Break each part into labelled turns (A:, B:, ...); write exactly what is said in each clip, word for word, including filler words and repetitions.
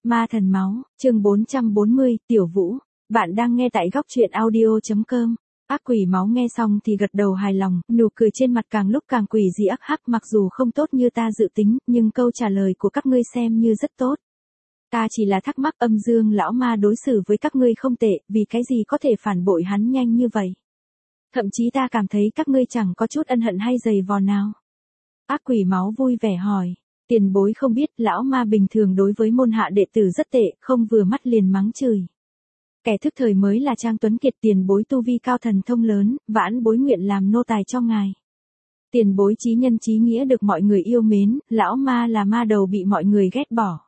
A: Ma thần máu, chương bốn trăm bốn mươi, Tiểu Vũ. Bạn đang nghe tại góc truyện audio.com. Ác quỷ máu nghe xong thì gật đầu hài lòng, nụ cười trên mặt càng lúc càng quỷ dị ác hắc, mặc dù không tốt như ta dự tính, nhưng câu trả lời của các ngươi xem như rất tốt. Ta chỉ là thắc mắc âm dương lão ma đối xử với các ngươi không tệ, vì cái gì có thể phản bội hắn nhanh như vậy. Thậm chí ta cảm thấy các ngươi chẳng có chút ân hận hay giày vò nào. Ác quỷ máu vui vẻ hỏi. Tiền bối không biết, lão ma bình thường đối với môn hạ đệ tử rất tệ, không vừa mắt liền mắng chửi. Kẻ thức thời mới là Trang Tuấn Kiệt, tiền bối tu vi cao thần thông lớn, vãn bối nguyện làm nô tài cho ngài. Tiền bối chí nhân chí nghĩa được mọi người yêu mến, lão ma là ma đầu bị mọi người ghét bỏ.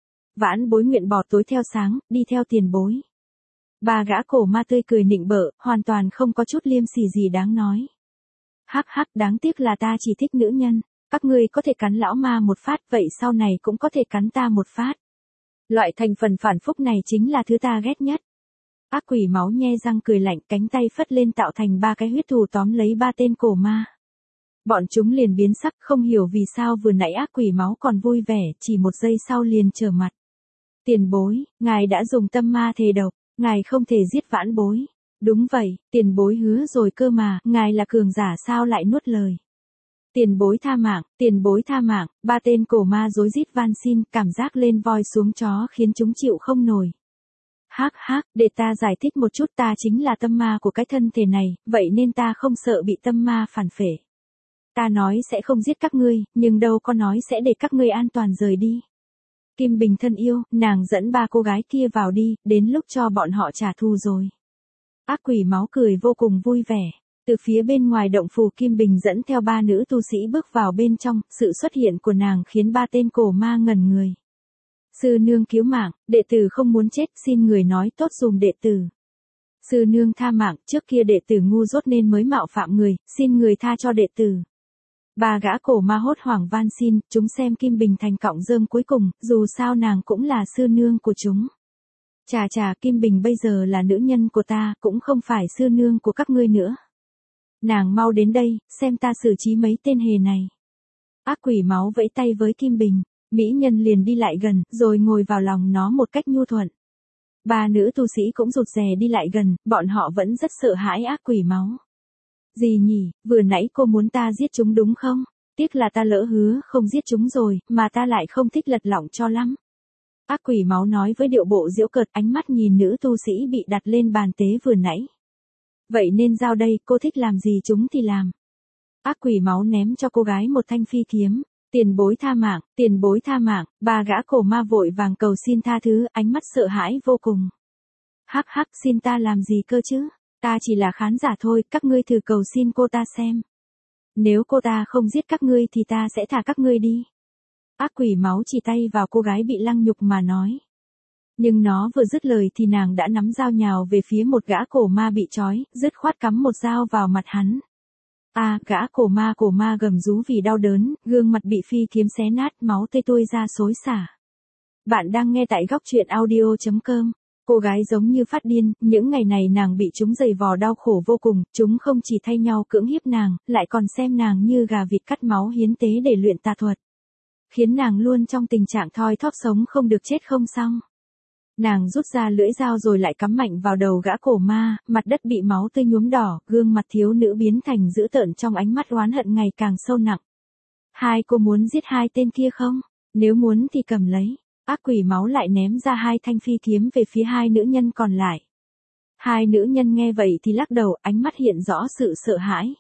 A: Vãn bối nguyện bỏ tối theo sáng, đi theo tiền bối. Ba gã cổ ma tươi cười nịnh bợ, hoàn toàn không có chút liêm sỉ gì đáng nói. Hắc hắc, đáng tiếc là ta chỉ thích nữ nhân. Các ngươi có thể cắn lão ma một phát, vậy sau này cũng có thể cắn ta một phát. Loại thành phần phản phúc này chính là thứ ta ghét nhất. Ác quỷ máu nhe răng cười lạnh, cánh tay phất lên tạo thành ba cái huyết thù tóm lấy ba tên cổ ma. Bọn chúng liền biến sắc, không hiểu vì sao vừa nãy ác quỷ máu còn vui vẻ, chỉ một giây sau liền trở mặt. Tiền bối, ngài đã dùng tâm ma thề độc, ngài không thể giết vãn bối. Đúng vậy, tiền bối hứa rồi cơ mà, ngài là cường giả sao lại nuốt lời. Tiền bối tha mạng, tiền bối tha mạng, ba tên cổ ma rối rít van xin, cảm giác lên voi xuống chó khiến chúng chịu không nổi. Hắc hắc, để ta giải thích một chút, ta chính là tâm ma của cái thân thể này, vậy nên ta không sợ bị tâm ma phản phệ. Ta nói sẽ không giết các ngươi, nhưng đâu có nói sẽ để các ngươi an toàn rời đi. Kim Bình thân yêu, nàng dẫn ba cô gái kia vào đi, đến lúc cho bọn họ trả thù rồi. Ác quỷ máu cười vô cùng vui vẻ. Từ phía bên ngoài động phủ, Kim Bình dẫn theo ba nữ tu sĩ bước vào bên trong, sự xuất hiện của nàng khiến ba tên cổ ma ngẩn người. Sư nương cứu mạng, đệ tử không muốn chết, xin người nói tốt dùm đệ tử. Sư nương tha mạng, trước kia đệ tử ngu dốt nên mới mạo phạm người, xin người tha cho đệ tử. Ba gã cổ ma hốt hoảng van xin, chúng xem Kim Bình thành cọng rơm cuối cùng, dù sao nàng cũng là sư nương của chúng. Chà chà, Kim Bình bây giờ là nữ nhân của ta, cũng không phải sư nương của các ngươi nữa. Nàng mau đến đây, xem ta xử trí mấy tên hề này. Ác quỷ máu vẫy tay với Kim Bình, mỹ nhân liền đi lại gần, rồi ngồi vào lòng nó một cách nhu thuận. Ba nữ tu sĩ cũng rụt rè đi lại gần, bọn họ vẫn rất sợ hãi ác quỷ máu. Gì nhỉ, vừa nãy cô muốn ta giết chúng đúng không? Tiếc là ta lỡ hứa không giết chúng rồi, mà ta lại không thích lật lọng cho lắm. Ác quỷ máu nói với điệu bộ giễu cợt, ánh mắt nhìn nữ tu sĩ bị đặt lên bàn tế vừa nãy. Vậy nên giao đây, cô thích làm gì chúng thì làm. Ác quỷ máu ném cho cô gái một thanh phi kiếm. Tiền bối tha mạng, tiền bối tha mạng, ba gã cổ ma vội vàng cầu xin tha thứ, ánh mắt sợ hãi vô cùng. Hắc hắc, xin ta làm gì cơ chứ? Ta chỉ là khán giả thôi, các ngươi thử cầu xin cô ta xem. Nếu cô ta không giết các ngươi thì ta sẽ thả các ngươi đi. Ác quỷ máu chỉ tay vào cô gái bị lăng nhục mà nói. Nhưng nó vừa dứt lời thì nàng đã nắm dao nhào về phía một gã cổ ma bị trói, dứt khoát cắm một dao vào mặt hắn. A, à, gã cổ ma cổ ma gầm rú vì đau đớn, gương mặt bị phi kiếm xé nát, máu tươi tuôn ra xối xả. Bạn đang nghe tại góc truyện audio.com. Cô gái giống như phát điên, những ngày này nàng bị chúng giày vò đau khổ vô cùng, chúng không chỉ thay nhau cưỡng hiếp nàng, lại còn xem nàng như gà vịt cắt máu hiến tế để luyện tà thuật. Khiến nàng luôn trong tình trạng thoi thóp sống không được chết không xong. Nàng rút ra lưỡi dao rồi lại cắm mạnh vào đầu gã cổ ma, mặt đất bị máu tươi nhuốm đỏ, gương mặt thiếu nữ biến thành dữ tợn trong ánh mắt oán hận ngày càng sâu nặng. Hai cô muốn giết hai tên kia không? Nếu muốn thì cầm lấy. Ác quỷ máu lại ném ra hai thanh phi kiếm về phía hai nữ nhân còn lại. Hai nữ nhân nghe vậy thì lắc đầu, ánh mắt hiện rõ sự sợ hãi.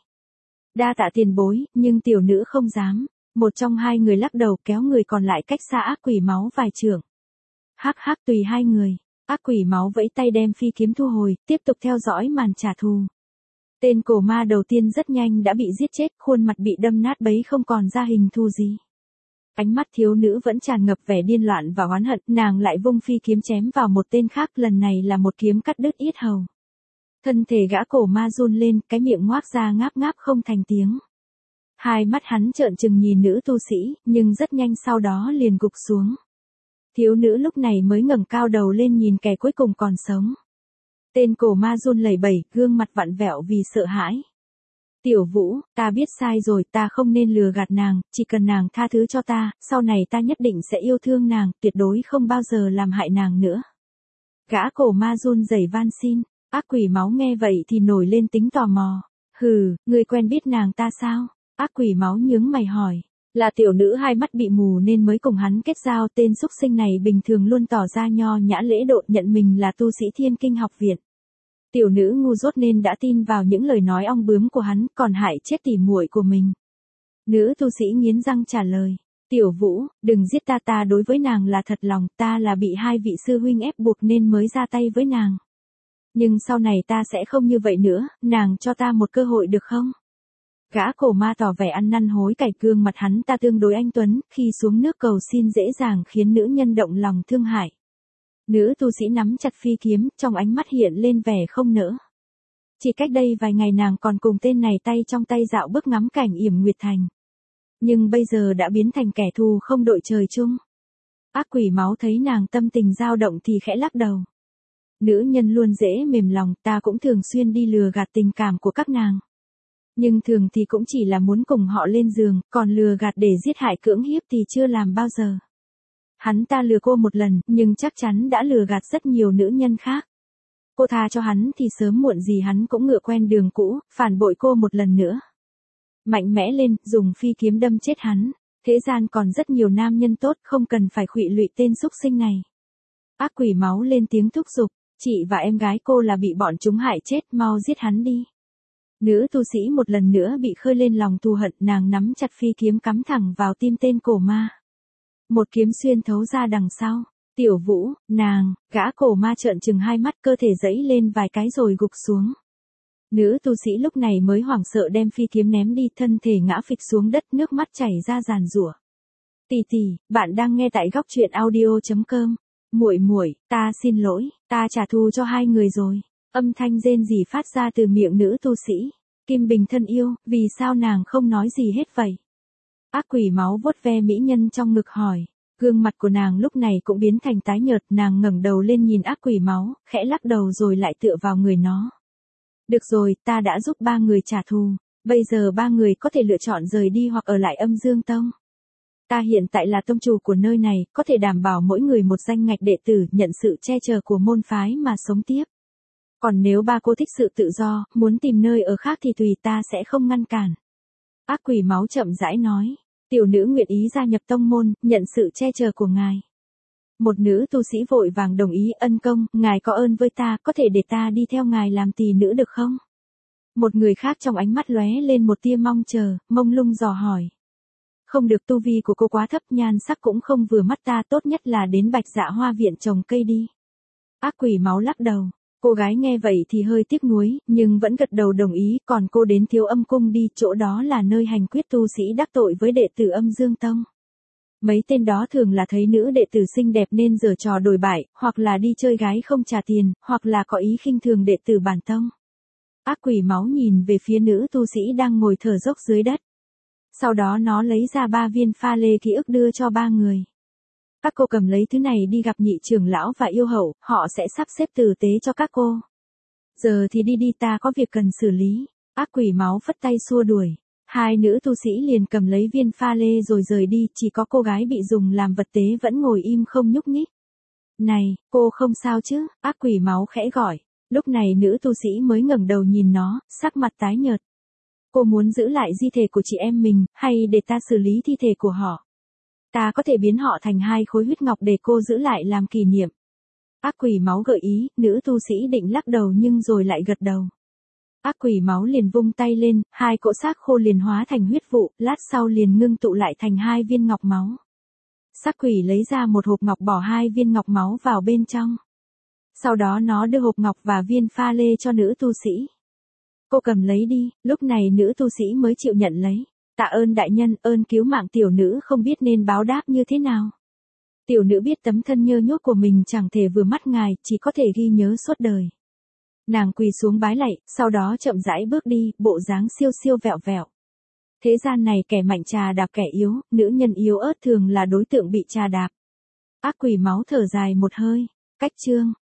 A: Đa tạ tiền bối, nhưng tiểu nữ không dám. Một trong hai người lắc đầu kéo người còn lại cách xa ác quỷ máu vài trượng. Hắc hắc, tùy hai người. Ác quỷ máu vẫy tay đem phi kiếm thu hồi, tiếp tục theo dõi màn trả thù. Tên cổ ma đầu tiên rất nhanh đã bị giết chết, khuôn mặt bị đâm nát bấy không còn ra hình thù gì. Ánh mắt thiếu nữ vẫn tràn ngập vẻ điên loạn và oán hận, nàng lại vung phi kiếm chém vào một tên khác, lần này là một kiếm cắt đứt yết hầu. Thân thể gã cổ ma run lên, cái miệng ngoác ra ngáp ngáp không thành tiếng. Hai mắt hắn trợn trừng nhìn nữ tu sĩ, nhưng rất nhanh sau đó liền gục xuống. Thiếu nữ lúc này mới ngẩng cao đầu lên nhìn kẻ cuối cùng còn sống. Tên cổ ma run lẩy bẩy, gương mặt vặn vẹo vì sợ hãi. Tiểu Vũ, ta biết sai rồi, ta không nên lừa gạt nàng, chỉ cần nàng tha thứ cho ta, sau này ta nhất định sẽ yêu thương nàng, tuyệt đối không bao giờ làm hại nàng nữa. Gã cổ ma run rẩy van xin, ác quỷ máu nghe vậy thì nổi lên tính tò mò. Hừ, ngươi quen biết nàng ta sao? Ác quỷ máu nhướng mày hỏi. Là tiểu nữ hai mắt bị mù nên mới cùng hắn kết giao, tên xúc sinh này bình thường luôn tỏ ra nho nhã lễ độ, nhận mình là tu sĩ Thiên Kinh học viện. Tiểu nữ ngu dốt nên đã tin vào những lời nói ong bướm của hắn, còn hại chết tỉ muội của mình. Nữ tu sĩ nghiến răng trả lời. Tiểu Vũ, đừng giết ta, ta đối với nàng là thật lòng, ta là bị hai vị sư huynh ép buộc nên mới ra tay với nàng. Nhưng sau này ta sẽ không như vậy nữa, nàng cho ta một cơ hội được không? Gã cổ ma tỏ vẻ ăn năn hối cải, gương mặt hắn ta tương đối anh tuấn, khi xuống nước cầu xin dễ dàng khiến nữ nhân động lòng thương hại. Nữ tu sĩ nắm chặt phi kiếm, trong ánh mắt hiện lên vẻ không nỡ. Chỉ cách đây vài ngày nàng còn cùng tên này tay trong tay dạo bước ngắm cảnh Yểm Nguyệt Thành. Nhưng bây giờ đã biến thành kẻ thù không đội trời chung. Ác quỷ máu thấy nàng tâm tình dao động thì khẽ lắc đầu. Nữ nhân luôn dễ mềm lòng, ta cũng thường xuyên đi lừa gạt tình cảm của các nàng. Nhưng thường thì cũng chỉ là muốn cùng họ lên giường, còn lừa gạt để giết hại cưỡng hiếp thì chưa làm bao giờ. Hắn ta lừa cô một lần, nhưng chắc chắn đã lừa gạt rất nhiều nữ nhân khác. Cô tha cho hắn thì sớm muộn gì hắn cũng ngựa quen đường cũ, phản bội cô một lần nữa. Mạnh mẽ lên, dùng phi kiếm đâm chết hắn. Thế gian còn rất nhiều nam nhân tốt, không cần phải khuỵu lụy tên xúc sinh này. Ác quỷ máu lên tiếng thúc giục, chị và em gái cô là bị bọn chúng hại chết, mau giết hắn đi. Nữ tu sĩ một lần nữa bị khơi lên lòng thù hận, nàng nắm chặt phi kiếm cắm thẳng vào tim tên cổ ma. Một kiếm xuyên thấu ra đằng sau. Tiểu Vũ, nàng, gã cổ ma trợn trừng hai mắt, cơ thể giãy lên vài cái rồi gục xuống. Nữ tu sĩ lúc này mới hoảng sợ đem phi kiếm ném đi, thân thể ngã phịch xuống đất, nước mắt chảy ra giàn giụa. Tỷ tỷ, bạn đang nghe tại góc truyện audio chấm com. Muội muội, ta xin lỗi, ta trả thù cho hai người rồi. Âm thanh rên rỉ phát ra từ miệng nữ tu sĩ. Kim Bình thân yêu, vì sao nàng không nói gì hết vậy? Ác quỷ máu vuốt ve mỹ nhân trong ngực hỏi. Gương mặt của nàng lúc này cũng biến thành tái nhợt, nàng ngẩng đầu lên nhìn ác quỷ máu, khẽ lắc đầu rồi lại tựa vào người nó. Được rồi, ta đã giúp ba người trả thù, bây giờ ba người có thể lựa chọn rời đi hoặc ở lại Âm Dương Tông. Ta hiện tại là tông chủ của nơi này, có thể đảm bảo mỗi người một danh ngạch đệ tử, nhận sự che chở của môn phái mà sống tiếp. Còn nếu ba cô thích sự tự do, muốn tìm nơi ở khác thì tùy, ta sẽ không ngăn cản. Ác quỷ máu chậm rãi nói, tiểu nữ nguyện ý gia nhập tông môn, nhận sự che chở của ngài. Một nữ tu sĩ vội vàng đồng ý, ân công, ngài có ơn với ta, có thể để ta đi theo ngài làm tỳ nữ được không? Một người khác trong ánh mắt lóe lên một tia mong chờ, mông lung dò hỏi. Không được, tu vi của cô quá thấp, nhan sắc cũng không vừa mắt ta, tốt nhất là đến Bạch Dạ Hoa viện trồng cây đi. Ác quỷ máu lắc đầu. Cô gái nghe vậy thì hơi tiếc nuối, nhưng vẫn gật đầu đồng ý, còn cô đến Thiếu Âm Cung đi, chỗ đó là nơi hành quyết tu sĩ đắc tội với đệ tử Âm Dương Tông. Mấy tên đó thường là thấy nữ đệ tử xinh đẹp nên giở trò đồi bại, hoặc là đi chơi gái không trả tiền, hoặc là có ý khinh thường đệ tử bản tông. Ác quỷ máu nhìn về phía nữ tu sĩ đang ngồi thở dốc dưới đất. Sau đó nó lấy ra ba viên pha lê ký ức đưa cho ba người. Các cô cầm lấy thứ này đi gặp nhị trưởng lão và yêu hậu, họ sẽ sắp xếp tử tế cho các cô. Giờ thì đi đi, ta có việc cần xử lý. Ác quỷ máu phất tay xua đuổi. Hai nữ tu sĩ liền cầm lấy viên pha lê rồi rời đi, chỉ có cô gái bị dùng làm vật tế vẫn ngồi im không nhúc nhích. Này, cô không sao chứ? Ác quỷ máu khẽ gọi. Lúc này nữ tu sĩ mới ngẩng đầu nhìn nó, sắc mặt tái nhợt. Cô muốn giữ lại di thể của chị em mình, hay để ta xử lý thi thể của họ? Ta có thể biến họ thành hai khối huyết ngọc để cô giữ lại làm kỷ niệm. Ác quỷ máu gợi ý, nữ tu sĩ định lắc đầu nhưng rồi lại gật đầu. Ác quỷ máu liền vung tay lên, hai cỗ xác khô liền hóa thành huyết vụ, lát sau liền ngưng tụ lại thành hai viên ngọc máu. Xác quỷ lấy ra một hộp ngọc, bỏ hai viên ngọc máu vào bên trong. Sau đó nó đưa hộp ngọc và viên pha lê cho nữ tu sĩ. Cô cầm lấy đi, lúc này nữ tu sĩ mới chịu nhận lấy. Tạ ơn đại nhân, ơn cứu mạng, tiểu nữ không biết nên báo đáp như thế nào. Tiểu nữ biết tấm thân nhơ nhốt của mình chẳng thể vừa mắt ngài, chỉ có thể ghi nhớ suốt đời. Nàng quỳ xuống bái lạy, sau đó chậm rãi bước đi, bộ dáng siêu siêu vẹo vẹo. Thế gian này kẻ mạnh trà đạp kẻ yếu, nữ nhân yếu ớt thường là đối tượng bị trà đạp. Ác quỷ máu thở dài một hơi, cách chương.